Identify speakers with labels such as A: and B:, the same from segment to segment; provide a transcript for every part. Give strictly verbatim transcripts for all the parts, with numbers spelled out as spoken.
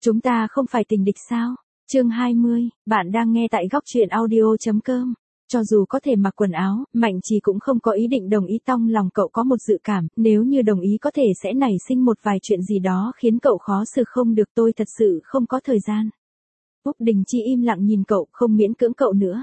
A: Chúng ta không phải tình địch sao? Chương hai mươi, bạn đang nghe tại góc truyện audio.com. Cho dù có thể mặc quần áo, Mạnh Trì cũng không có ý định đồng ý. Trong lòng cậu có một dự cảm, nếu như đồng ý có thể sẽ nảy sinh một vài chuyện gì đó khiến cậu khó xử không được. Tôi thật sự không có thời gian. Úc Đình Chi im lặng nhìn cậu, không miễn cưỡng cậu nữa.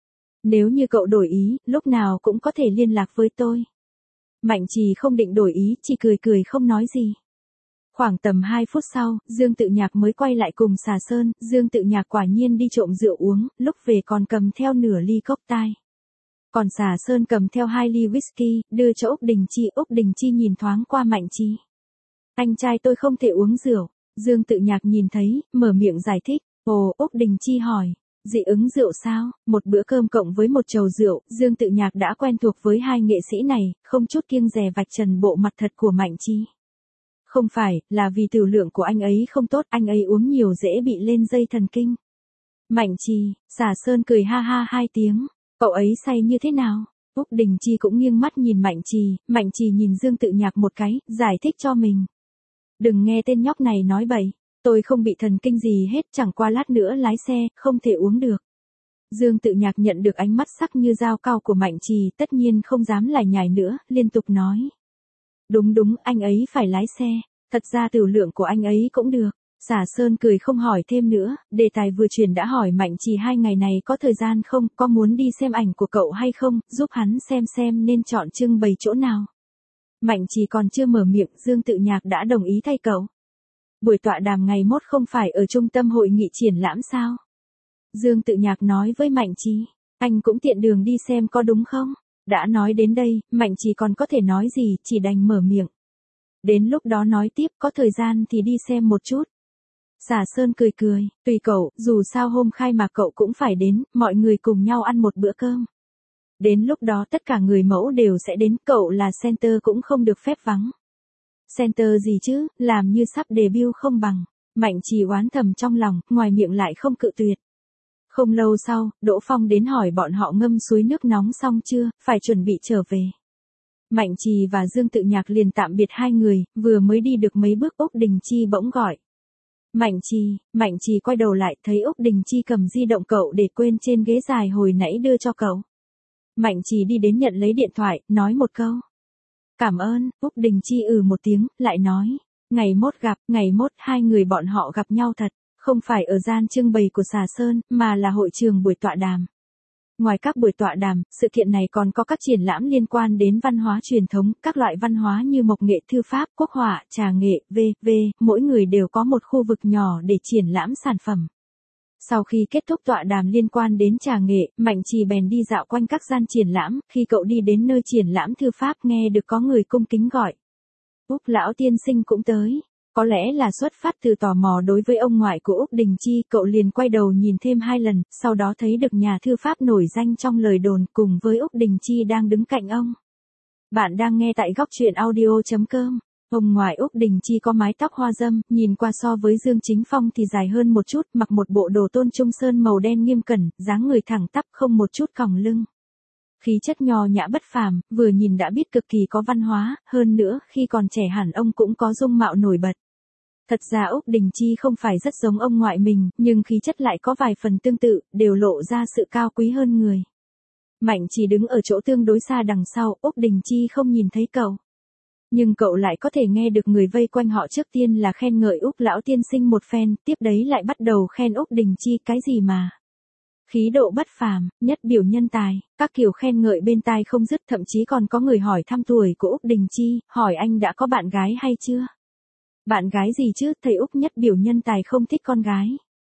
A: Nếu như cậu đổi ý, lúc nào cũng có thể liên lạc với tôi. Mạnh Trì không định đổi ý, chỉ cười cười không nói gì. Khoảng tầm hai phút sau, Dương Tự Nhạc mới quay lại cùng Xà Sơn. Dương Tự Nhạc quả nhiên đi trộm rượu uống, lúc về còn cầm theo nửa ly cốc tai. Còn Xà Sơn cầm theo hai ly whisky, đưa cho Úc Đình Chi. Úc Đình Chi nhìn thoáng qua Mạnh Trì. Anh trai tôi không thể uống rượu. Dương Tự Nhạc nhìn thấy, mở miệng giải thích. Ồ, Úc Đình Chi hỏi. Dị ứng rượu sao? Một bữa cơm cộng với một chầu rượu, Dương Tự Nhạc đã quen thuộc với hai nghệ sĩ này, không chút kiêng dè vạch trần bộ mặt thật của Mạnh Trì. Không phải, là vì tiểu lượng của anh ấy không tốt, anh ấy uống nhiều dễ bị lên dây thần kinh. Mạnh Trì, Xà Sơn cười ha ha hai tiếng, cậu ấy say như thế nào? Úc Đình Chi cũng nghiêng mắt nhìn Mạnh Trì, Mạnh Trì nhìn Dương Tự Nhạc một cái, giải thích cho mình. Đừng nghe tên nhóc này nói bậy, tôi không bị thần kinh gì hết, chẳng qua lát nữa lái xe, không thể uống được. Dương Tự Nhạc nhận được ánh mắt sắc như dao cao của Mạnh Trì, tất nhiên không dám lải nhải nữa, liên tục nói. Đúng đúng, anh ấy phải lái xe, thật ra tiểu lượng của anh ấy cũng được. Xà Sơn cười không hỏi thêm nữa, đề tài vừa chuyển đã hỏi Mạnh Trì hai ngày này có thời gian không, có muốn đi xem ảnh của cậu hay không, giúp hắn xem xem nên chọn trưng bày chỗ nào. Mạnh Trì còn chưa mở miệng, Dương Tự Nhạc đã đồng ý thay cậu. Buổi tọa đàm ngày mốt không phải ở trung tâm hội nghị triển lãm sao? Dương Tự Nhạc nói với Mạnh Trì, anh cũng tiện đường đi xem có đúng không? Đã nói đến đây, Mạnh Trì còn có thể nói gì, chỉ đành mở miệng. Đến lúc đó nói tiếp, có thời gian thì đi xem một chút. Xà Sơn cười cười, tùy cậu, dù sao hôm khai mạc cậu cũng phải đến, mọi người cùng nhau ăn một bữa cơm. Đến lúc đó tất cả người mẫu đều sẽ đến, cậu là center cũng không được phép vắng. Center gì chứ, làm như sắp debut không bằng. Mạnh Trì oán thầm trong lòng, ngoài miệng lại không cự tuyệt. Không lâu sau, Đỗ Phong đến hỏi bọn họ ngâm suối nước nóng xong chưa, phải chuẩn bị trở về. Mạnh Trì và Dương Tự Nhạc liền tạm biệt hai người, vừa mới đi được mấy bước Úc Đình Chi bỗng gọi. Mạnh Trì, Mạnh Trì quay đầu lại thấy Úc Đình Chi cầm di động cậu để quên trên ghế dài hồi nãy đưa cho cậu. Mạnh Trì đi đến nhận lấy điện thoại, nói một câu. Cảm ơn, Úc Đình Chi ừ một tiếng, lại nói. Ngày mốt gặp, ngày mốt hai người bọn họ gặp nhau thật. Không phải ở gian trưng bày của Xà Sơn, mà là hội trường buổi tọa đàm. Ngoài các buổi tọa đàm, sự kiện này còn có các triển lãm liên quan đến văn hóa truyền thống, các loại văn hóa như mộc nghệ, thư pháp, quốc họa, trà nghệ, vân vân, mỗi người đều có một khu vực nhỏ để triển lãm sản phẩm. Sau khi kết thúc tọa đàm liên quan đến trà nghệ, Mạnh Trì bèn đi dạo quanh các gian triển lãm, khi cậu đi đến nơi triển lãm thư pháp nghe được có người cung kính gọi. Úc lão tiên sinh cũng tới. Có lẽ là xuất phát từ tò mò đối với ông ngoại của Úc Đình Chi, cậu liền quay đầu nhìn thêm hai lần, sau đó thấy được nhà thư pháp nổi danh trong lời đồn cùng với Úc Đình Chi đang đứng cạnh ông. Bạn đang nghe tại góc truyện audio.com. Ông ngoại Úc Đình Chi có mái tóc hoa râm, nhìn qua so với Dương Chính Phong thì dài hơn một chút, mặc một bộ đồ tôn trung sơn màu đen nghiêm cẩn, dáng người thẳng tắp không một chút còng lưng. Khí chất nho nhã bất phàm, vừa nhìn đã biết cực kỳ có văn hóa, hơn nữa, khi còn trẻ hẳn ông cũng có dung mạo nổi bật. Thật ra Úc Đình Chi không phải rất giống ông ngoại mình, nhưng khí chất lại có vài phần tương tự, đều lộ ra sự cao quý hơn người. Mạnh Trì đứng ở chỗ tương đối xa đằng sau, Úc Đình Chi không nhìn thấy cậu. Nhưng cậu lại có thể nghe được người vây quanh họ trước tiên là khen ngợi Úc lão tiên sinh một phen, tiếp đấy lại bắt đầu khen Úc Đình Chi cái gì mà. Khí độ bất phàm, nhất biểu nhân tài, các kiểu khen ngợi bên tai không dứt, thậm chí còn có người hỏi thăm tuổi của Úc Đình Chi, hỏi anh đã có bạn gái hay chưa? Bạn gái gì chứ, thầy Úc nhất biểu nhân tài không thích con gái.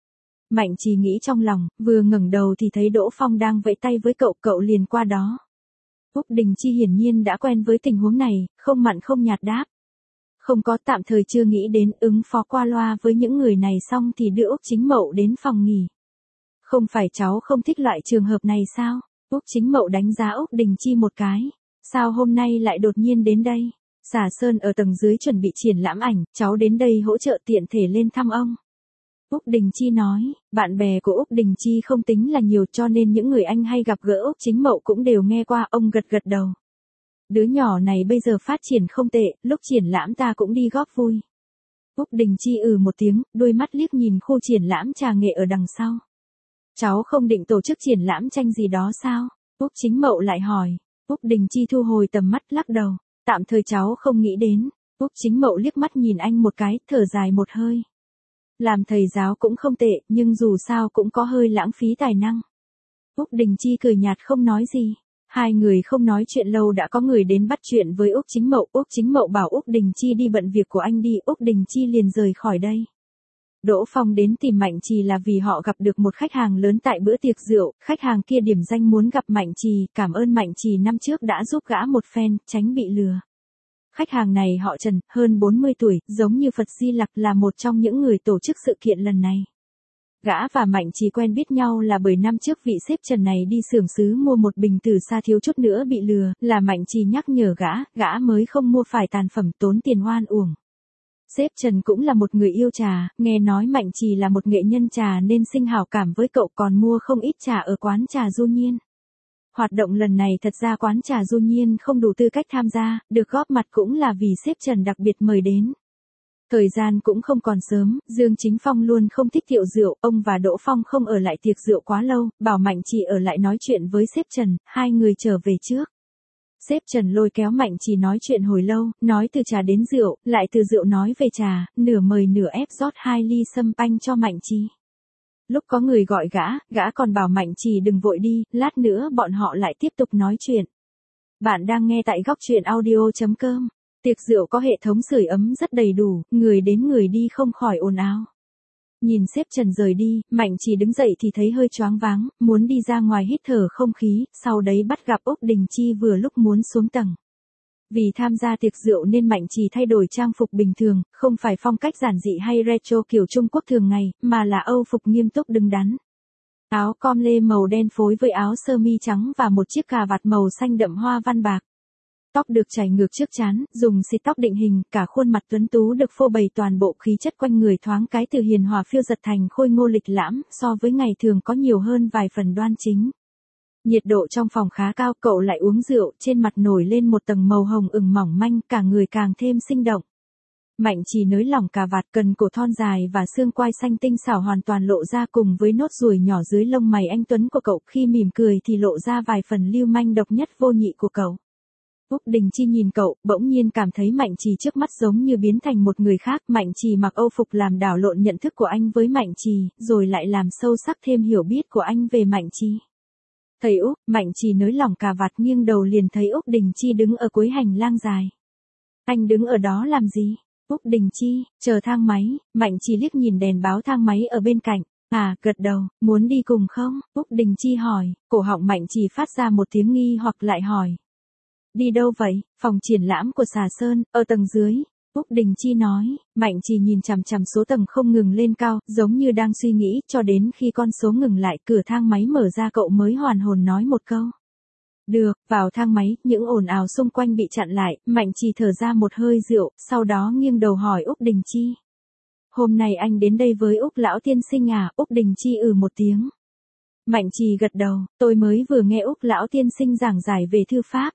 A: Mạnh Trì nghĩ trong lòng, vừa ngẩng đầu thì thấy Đỗ Phong đang vẫy tay với cậu, cậu liền qua đó. Úc Đình Chi hiển nhiên đã quen với tình huống này, không mặn không nhạt đáp. Không có, tạm thời chưa nghĩ đến, ứng phó qua loa với những người này xong thì đưa Úc Chính Mậu đến phòng nghỉ. Không phải cháu không thích loại trường hợp này sao? Úc Chính Mậu đánh giá Úc Đình Chi một cái. Sao hôm nay lại đột nhiên đến đây? Xà Sơn ở tầng dưới chuẩn bị triển lãm ảnh, cháu đến đây hỗ trợ tiện thể lên thăm ông. Úc Đình Chi nói, bạn bè của Úc Đình Chi không tính là nhiều cho nên những người anh hay gặp gỡ Úc Chính Mậu cũng đều nghe qua, ông gật gật đầu. Đứa nhỏ này bây giờ phát triển không tệ, lúc triển lãm ta cũng đi góp vui. Úc Đình Chi ừ một tiếng, đôi mắt liếc nhìn khu triển lãm trà nghệ ở đằng sau. Cháu không định tổ chức triển lãm tranh gì đó sao? Úc Chính Mậu lại hỏi. Úc Đình Chi thu hồi tầm mắt lắc đầu. Tạm thời cháu không nghĩ đến. Úc Chính Mậu liếc mắt nhìn anh một cái, thở dài một hơi. Làm thầy giáo cũng không tệ, nhưng dù sao cũng có hơi lãng phí tài năng. Úc Đình Chi cười nhạt không nói gì. Hai người không nói chuyện lâu đã có người đến bắt chuyện với Úc Chính Mậu. Úc Chính Mậu bảo Úc Đình Chi đi bận việc của anh đi. Úc Đình Chi liền rời khỏi đây. Đỗ Phong đến tìm Mạnh Trì là vì họ gặp được một khách hàng lớn tại bữa tiệc rượu. Khách hàng kia điểm danh muốn gặp Mạnh Trì, cảm ơn Mạnh Trì năm trước đã giúp gã một phen, tránh bị lừa. Khách hàng này họ Trần, hơn bốn mươi tuổi, giống như Phật Di Lặc, là một trong những người tổ chức sự kiện lần này. Gã và Mạnh Trì quen biết nhau là bởi năm trước vị sếp Trần này đi xưởng sứ mua một bình tử sa thiếu chút nữa bị lừa, là Mạnh Trì nhắc nhở gã, gã mới không mua phải tàn phẩm tốn tiền oan uổng. Sếp Trần cũng là một người yêu trà, nghe nói Mạnh Trì là một nghệ nhân trà nên sinh hảo cảm với cậu, còn mua không ít trà ở quán trà Du Nhiên. Hoạt động lần này thật ra quán trà Du Nhiên không đủ tư cách tham gia, được góp mặt cũng là vì sếp Trần đặc biệt mời đến. Thời gian cũng không còn sớm, Dương Chính Phong luôn không thích tiệu rượu, ông và Đỗ Phong không ở lại tiệc rượu quá lâu, bảo Mạnh Trì ở lại nói chuyện với sếp Trần, hai người trở về trước. Sếp Trần lôi kéo Mạnh Trì nói chuyện hồi lâu, nói từ trà đến rượu, lại từ rượu nói về trà, nửa mời nửa ép rót hai ly sâm panh cho Mạnh Trì. Lúc có người gọi gã, gã còn bảo Mạnh Trì đừng vội đi, lát nữa bọn họ lại tiếp tục nói chuyện. Bạn đang nghe tại góc truyện audio chấm com. Tiệc rượu có hệ thống sưởi ấm rất đầy đủ, người đến người đi không khỏi ồn ào. Nhìn sếp Trần rời đi, Mạnh Trì đứng dậy thì thấy hơi choáng váng, muốn đi ra ngoài hít thở không khí, sau đấy bắt gặp Úc Đình Chi vừa lúc muốn xuống tầng. Vì tham gia tiệc rượu nên Mạnh Trì thay đổi trang phục bình thường, không phải phong cách giản dị hay retro kiểu Trung Quốc thường ngày, mà là Âu phục nghiêm túc đứng đắn. Áo com lê màu đen phối với áo sơ mi trắng và một chiếc cà vạt màu xanh đậm hoa văn bạc. Tóc được chải ngược trước trán, dùng xịt tóc định hình, cả khuôn mặt tuấn tú được phô bày toàn bộ khí chất quanh người thoáng cái từ hiền hòa phiêu giật thành khôi ngô lịch lãm, so với ngày thường có nhiều hơn vài phần đoan chính. Nhiệt độ trong phòng khá cao, cậu lại uống rượu, trên mặt nổi lên một tầng màu hồng ửng mỏng manh, cả người càng thêm sinh động. Mạnh Trì nới lỏng cà vạt, cần cổ thon dài và xương quai xanh tinh xảo hoàn toàn lộ ra, cùng với nốt ruồi nhỏ dưới lông mày anh tuấn của cậu, khi mỉm cười thì lộ ra vài phần lưu manh độc nhất vô nhị của cậu. Úc Đình Chi nhìn cậu, bỗng nhiên cảm thấy Mạnh Trì trước mắt giống như biến thành một người khác. Mạnh Trì mặc Âu phục làm đảo lộn nhận thức của anh với Mạnh Trì, rồi lại làm sâu sắc thêm hiểu biết của anh về Mạnh Trì. Thầy Úc, Mạnh Trì nới lỏng cà vạt nghiêng đầu liền thấy Úc Đình Chi đứng ở cuối hành lang dài. Anh đứng ở đó làm gì? Úc Đình Chi, chờ thang máy. Mạnh Trì liếc nhìn đèn báo thang máy ở bên cạnh. À, gật đầu, muốn đi cùng không? Úc Đình Chi hỏi, cổ họng Mạnh Trì phát ra một tiếng nghi hoặc lại hỏi. Đi đâu vậy? Phòng triển lãm của Xà Sơn, ở tầng dưới. Úc Đình Chi nói. Mạnh Trì nhìn chằm chằm số tầng không ngừng lên cao, giống như đang suy nghĩ, cho đến khi con số ngừng lại, cửa thang máy mở ra, cậu mới hoàn hồn nói một câu. Được, vào thang máy, những ồn ào xung quanh bị chặn lại, Mạnh Trì thở ra một hơi rượu, sau đó nghiêng đầu hỏi Úc Đình Chi. Hôm nay anh đến đây với Úc lão tiên sinh à? Úc Đình Chi ừ một tiếng. Mạnh Trì gật đầu, tôi mới vừa nghe Úc lão tiên sinh giảng giải về thư pháp.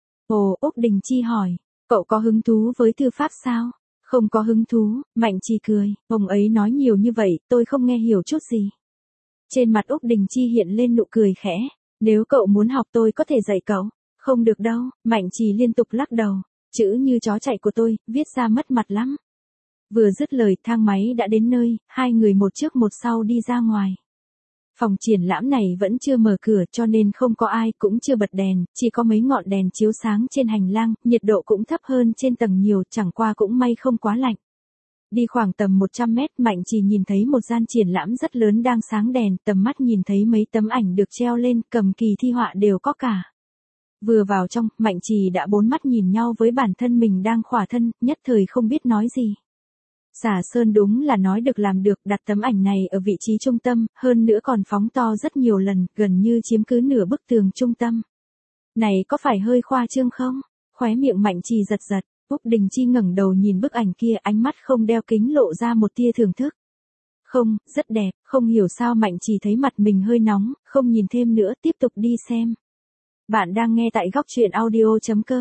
A: Ồ, Úc Đình Chi hỏi, cậu có hứng thú với thư pháp sao? Không có hứng thú, Mạnh Trì cười, ông ấy nói nhiều như vậy, tôi không nghe hiểu chút gì. Trên mặt Úc Đình Chi hiện lên nụ cười khẽ, nếu cậu muốn học tôi có thể dạy cậu. Không được đâu, Mạnh Trì liên tục lắc đầu, chữ như chó chạy của tôi, viết ra mất mặt lắm. Vừa dứt lời, thang máy đã đến nơi, hai người một trước một sau đi ra ngoài. Phòng triển lãm này vẫn chưa mở cửa cho nên không có ai, cũng chưa bật đèn, chỉ có mấy ngọn đèn chiếu sáng trên hành lang, nhiệt độ cũng thấp hơn trên tầng nhiều, chẳng qua cũng may không quá lạnh. Đi khoảng tầm một trăm mét, Mạnh Trì nhìn thấy một gian triển lãm rất lớn đang sáng đèn, tầm mắt nhìn thấy mấy tấm ảnh được treo lên, cầm kỳ thi họa đều có cả. Vừa vào trong, Mạnh Trì đã bốn mắt nhìn nhau với bản thân mình đang khỏa thân, nhất thời không biết nói gì. Xà Sơn đúng là nói được làm được, đặt tấm ảnh này ở vị trí trung tâm, hơn nữa còn phóng to rất nhiều lần, gần như chiếm cứ nửa bức tường trung tâm. Này có phải hơi khoa trương không? Khóe miệng Mạnh Trì giật giật, Úc Đình Chi ngẩng đầu nhìn bức ảnh kia, ánh mắt không đeo kính lộ ra một tia thưởng thức. Không, rất đẹp, không hiểu sao Mạnh Trì thấy mặt mình hơi nóng, không nhìn thêm nữa, tiếp tục đi xem. Bạn đang nghe tại góc truyện audio chấm com.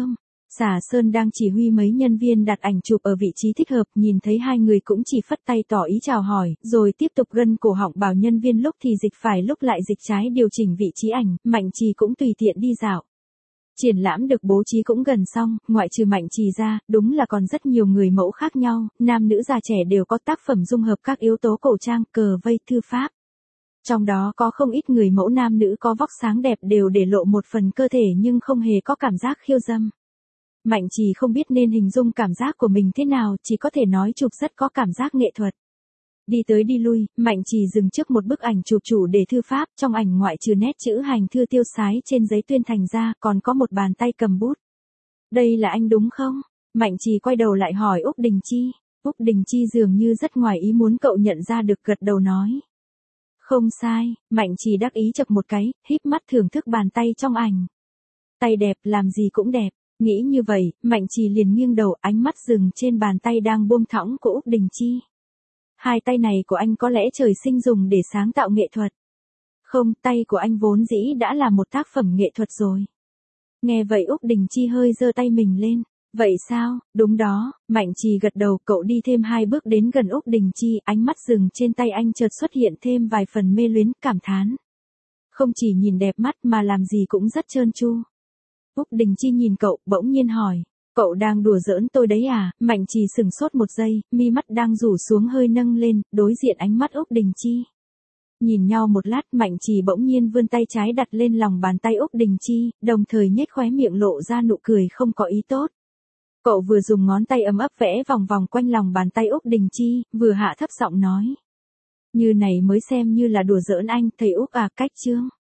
A: Xà Sơn đang chỉ huy mấy nhân viên đặt ảnh chụp ở vị trí thích hợp, nhìn thấy hai người cũng chỉ phất tay tỏ ý chào hỏi, rồi tiếp tục gân cổ họng bảo nhân viên lúc thì dịch phải lúc lại dịch trái điều chỉnh vị trí ảnh, Mạnh Trì cũng tùy tiện đi dạo. Triển lãm được bố trí cũng gần xong, ngoại trừ Mạnh Trì ra, đúng là còn rất nhiều người mẫu khác nhau, nam nữ già trẻ đều có tác phẩm dung hợp các yếu tố cổ trang, cờ vây, thư pháp. Trong đó có không ít người mẫu nam nữ có vóc sáng đẹp đều để lộ một phần cơ thể nhưng không hề có cảm giác khiêu dâm. Mạnh Trì không biết nên hình dung cảm giác của mình thế nào, chỉ có thể nói chụp rất có cảm giác nghệ thuật. Đi tới đi lui, Mạnh Trì dừng trước một bức ảnh chụp chủ đề thư pháp, trong ảnh ngoại trừ nét chữ hành thư tiêu sái trên giấy tuyên thành ra, còn có một bàn tay cầm bút. Đây là anh đúng không? Mạnh Trì quay đầu lại hỏi Úc Đình Chi. Úc Đình Chi dường như rất ngoài ý muốn cậu nhận ra được, gật đầu nói. Không sai, Mạnh Trì đắc ý chập một cái, híp mắt thưởng thức bàn tay trong ảnh. Tay đẹp, làm gì cũng đẹp. Nghĩ như vậy, Mạnh Trì liền nghiêng đầu, ánh mắt dừng trên bàn tay đang buông thõng của Úc Đình Chi. Hai tay này của anh có lẽ trời sinh dùng để sáng tạo nghệ thuật. Không, tay của anh vốn dĩ đã là một tác phẩm nghệ thuật rồi. Nghe vậy Úc Đình Chi hơi giơ tay mình lên. Vậy sao, đúng đó, Mạnh Trì gật đầu, cậu đi thêm hai bước đến gần Úc Đình Chi, ánh mắt dừng trên tay anh chợt xuất hiện thêm vài phần mê luyến, cảm thán. Không chỉ nhìn đẹp mắt mà làm gì cũng rất trơn tru. Úc Đình Chi nhìn cậu, bỗng nhiên hỏi, cậu đang đùa giỡn tôi đấy à? Mạnh Trì sừng sốt một giây, mi mắt đang rủ xuống hơi nâng lên, đối diện ánh mắt Úc Đình Chi. Nhìn nhau một lát, Mạnh Trì bỗng nhiên vươn tay trái đặt lên lòng bàn tay Úc Đình Chi, đồng thời nhếch khóe miệng lộ ra nụ cười không có ý tốt. Cậu vừa dùng ngón tay ấm ấp vẽ vòng vòng quanh lòng bàn tay Úc Đình Chi, vừa hạ thấp giọng nói. Như này mới xem như là đùa giỡn anh, thầy Úc à, cách chương.